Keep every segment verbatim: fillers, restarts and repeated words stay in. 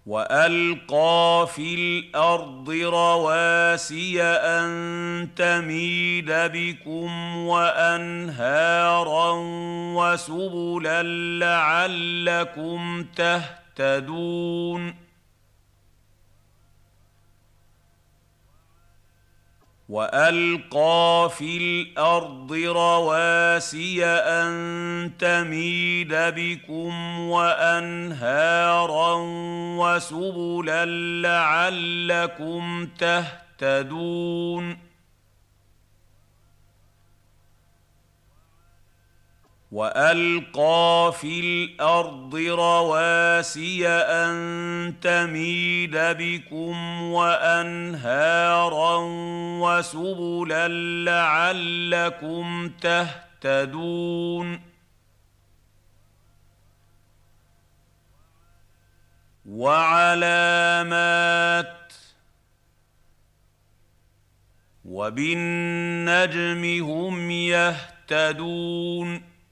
وألقى في الأرض رواسي أن تميد بكم وأنهارا وسبلا لعلكم تهتدون وألقى في الأرض رواسي أن تميد بكم وأنهارا وسبلا لعلكم تهتدون وألقى في الأرض رواسي أن تميد بكم وأنهارا وسبلا لعلكم تهتدون وعلامات وبالنجم هم يهتدون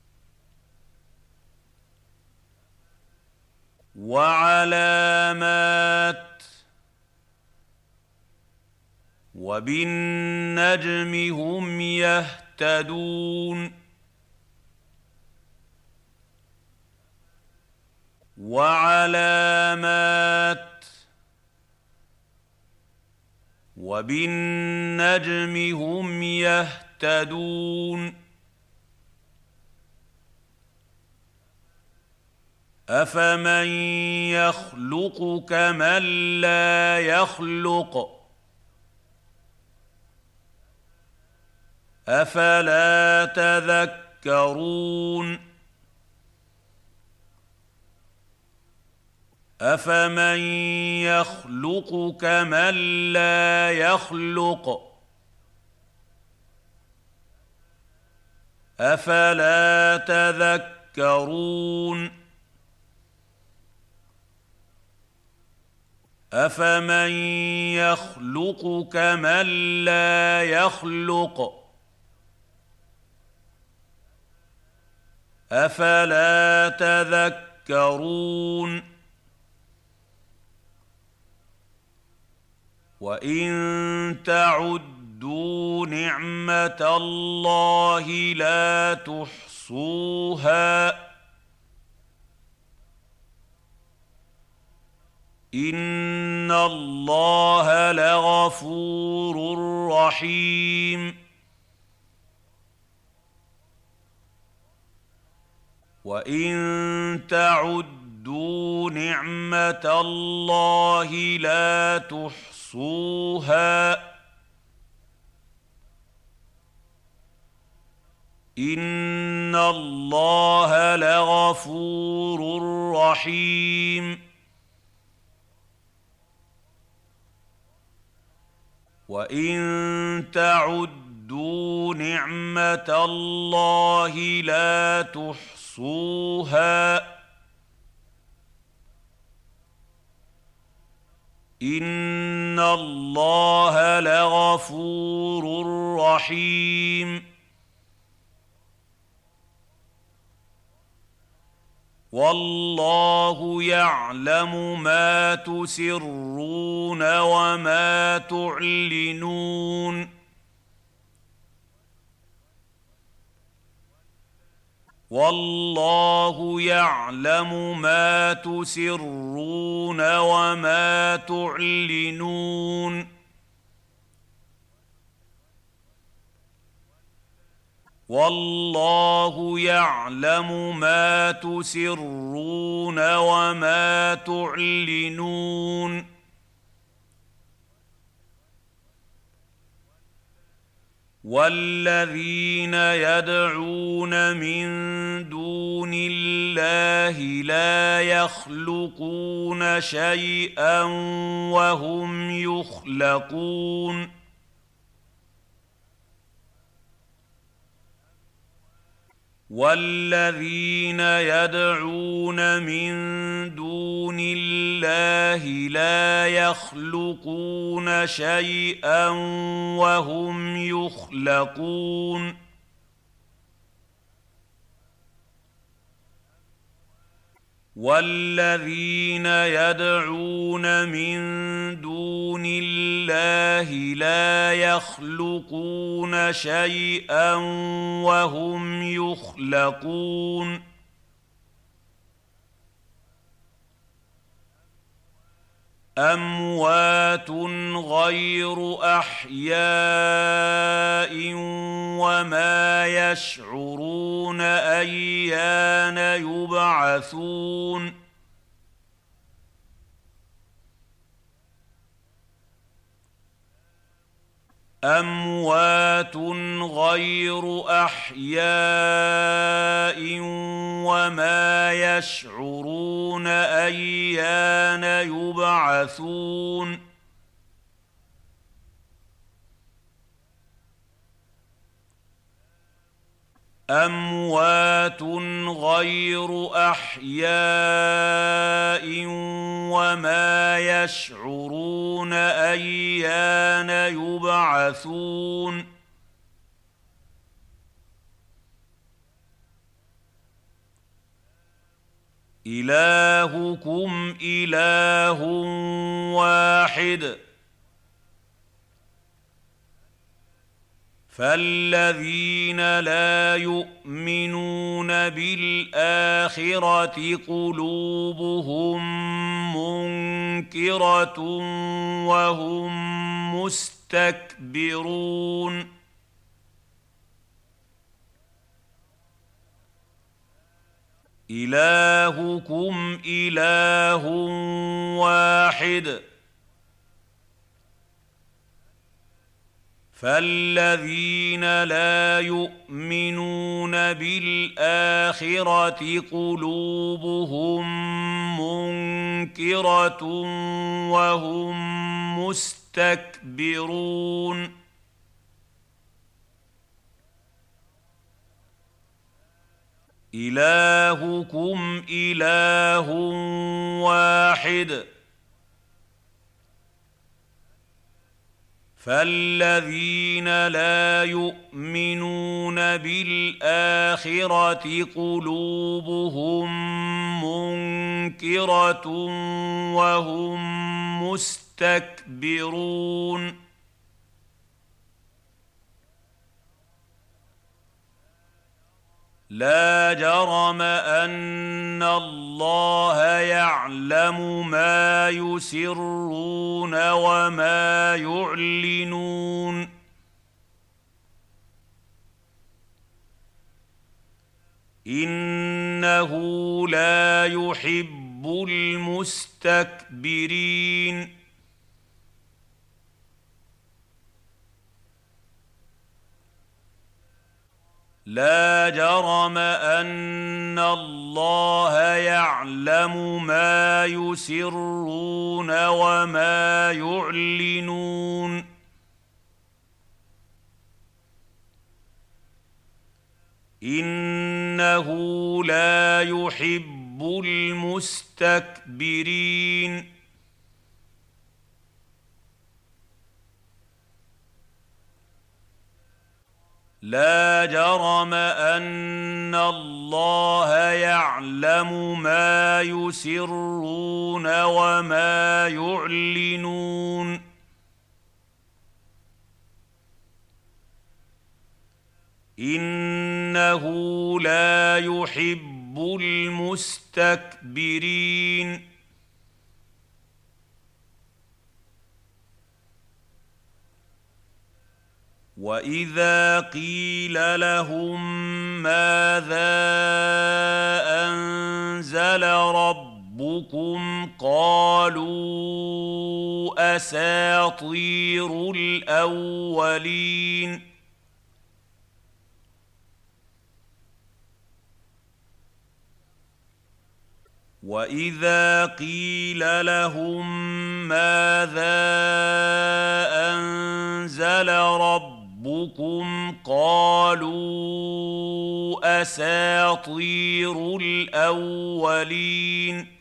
وعلامات وبالنجم هم يهتدون وعلامات وبالنجم هم يهتدون أفمن يخلق كمن لا يخلق أفلا تذكرون أفمن يخلق كمن لا يخلق أفلا تذكرون أفمن يخلق كمن لا يخلق أفلا تذكرون وإن تعدوا نعمة الله لا تحصوها إن الله لغفور رحيم وإن تعدوا نعمة الله لا تحصوها إن الله لغفور رحيم وإن تعدوا نعمة الله لا تحصوها إن الله لغفور رحيم والله يعلم ما تسرون وما تعلنون والله يعلم ما تسرون وما تعلنون والله يعلم ما تسرون وما تعلنون والذين يدعون من دون الله لا يخلقون شيئا وهم يخلقون والذين يدعون من دون الله لا يخلقون شيئا وهم يخلقون وَالَّذِينَ يَدْعُونَ مِن دُونِ اللَّهِ لَا يَخْلُقُونَ شَيْئًا وَهُمْ يُخْلَقُونَ أَمْوَاتٌ غَيْرُ أَحْيَاءٍ وَمَا يَشْعُرُونَ أَيَّانَ يُبْعَثُونَ أَمْوَاتٌ غَيْرُ أَحْيَاءٍ وَمَا يَشْعُرُونَ أَيَّانَ يُبْعَثُونَ أَمْوَاتٌ غَيْرُ أَحْيَاءٍ وَمَا يَشْعُرُونَ أَيَّانَ يُبْعَثُونَ إِلَٰهُكُمْ إِلَٰهٌ وَاحِدٌ فَالَّذِينَ لَا يُؤْمِنُونَ بِالْآخِرَةِ قُلُوبُهُم مُّنكِرَةٌ وَهُم مُّسْتَكْبِرُونَ إِلَٰهُكُمْ إِلَٰهٌ وَاحِدٌ فَالَّذِينَ لَا يُؤْمِنُونَ بِالْآخِرَةِ قُلُوبُهُم مُّنكِرَةٌ وَهُم مُّسْتَكْبِرُونَ إِلَٰهُكُمْ إِلَٰهٌ وَاحِدٌ فَالَّذِينَ لَا يُؤْمِنُونَ بِالْآخِرَةِ قُلُوبُهُم مُّنكِرَةٌ وَهُم مُّسْتَكْبِرُونَ لَا جَرَمَ أَنَّ اللَّهَ يَعْلَمُ مَا يُسِرُّونَ وَمَا يُعْلِنُونَ إِنَّهُ لَا يُحِبُّ الْمُسْتَكْبِرِينَ لَا جَرَمَ أَنَّ اللَّهَ يَعْلَمُ مَا يُسِرُّونَ وَمَا يُعْلِنُونَ إِنَّهُ لَا يُحِبُّ الْمُسْتَكْبِرِينَ لَا جَرَمَ أَنَّ اللَّهَ يَعْلَمُ مَا يُسِرُّونَ وَمَا يُعْلِنُونَ إِنَّهُ لَا يُحِبُّ الْمُسْتَكْبِرِينَ وَإِذَا قِيلَ لَهُم مَّاذَا أَنزَلَ رَبُّكُمْ قَالُوا أَسَاطِيرُ الْأَوَّلِينَ وَإِذَا قِيلَ لَهُم مَّاذَا أَنزَلَ رَبُّكُمْ رَبُّكُمْ قَالُوا أَسَاطِيرُ الْأَوَّلِينَ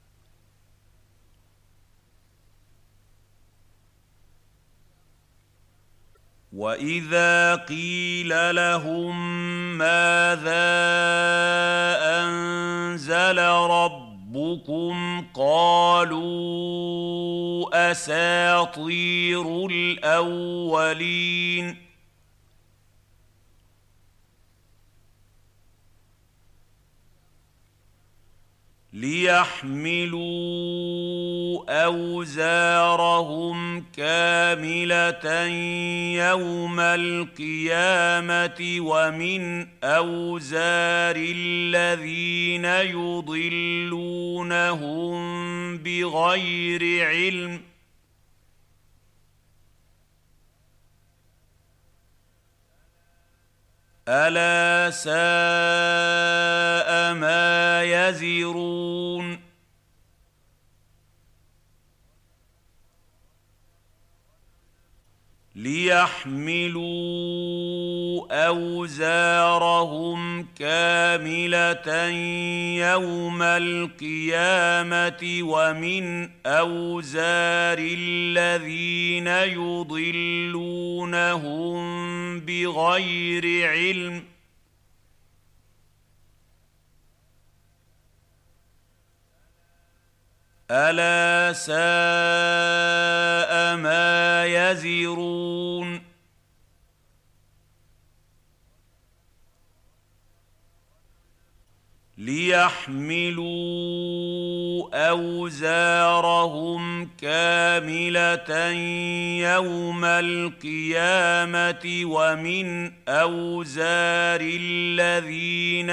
وَإِذَا قِيلَ لَهُم مَّاذَا أَنزَلَ رَبُّكُمْ ربكم قالوا أساطير الأولين ليحملوا أوزارهم كاملة يوم القيامة ومن أوزار الذين يضلونهم بغير علم ألا ساء ما يزرون ليحملوا أوزارهم كاملة يوم القيامة ومن أوزار الذين يضلونهم بغير علم ألا ساء ما يزرون ليحملوا أوزارهم كاملة يوم القيامة ومن أوزار الذين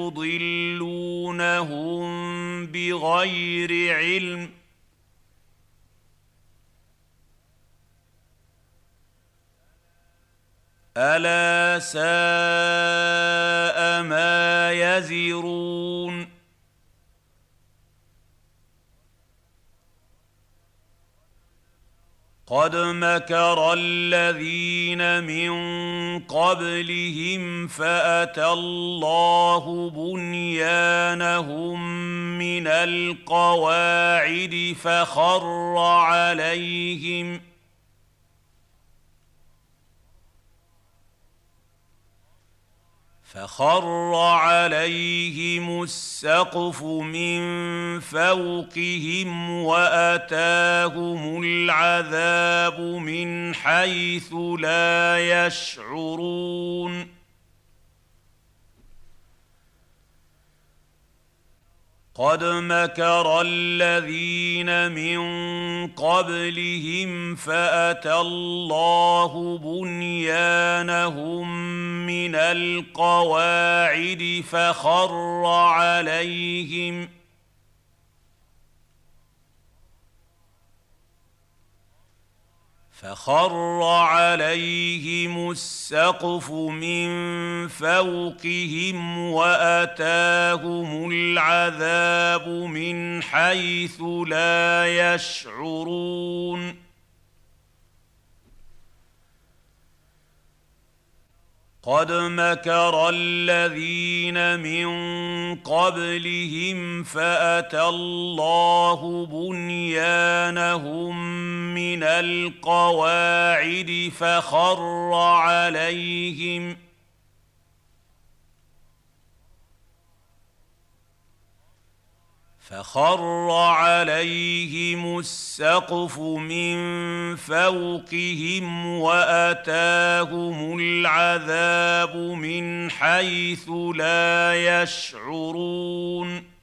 يضلونهم بغير علم ألا ساء ما يزرون قد مكر الذين من قبلهم فأتى الله بنيانهم من القواعد فخر عليهم فخر عليهم السقف من فوقهم وأتاهم العذاب من حيث لا يشعرون قد مكر الذين من قبلهم فأتى الله بنيانهم من القواعد فخر عليهم فخر عليهم السقف من فوقهم وأتاهم العذاب من حيث لا يشعرون قد مكر الذين من قبلهم فأتى الله بنيانهم من القواعد فخر عليهم فخر عليهم السقف من فوقهم وأتاهم العذاب من حيث لا يشعرون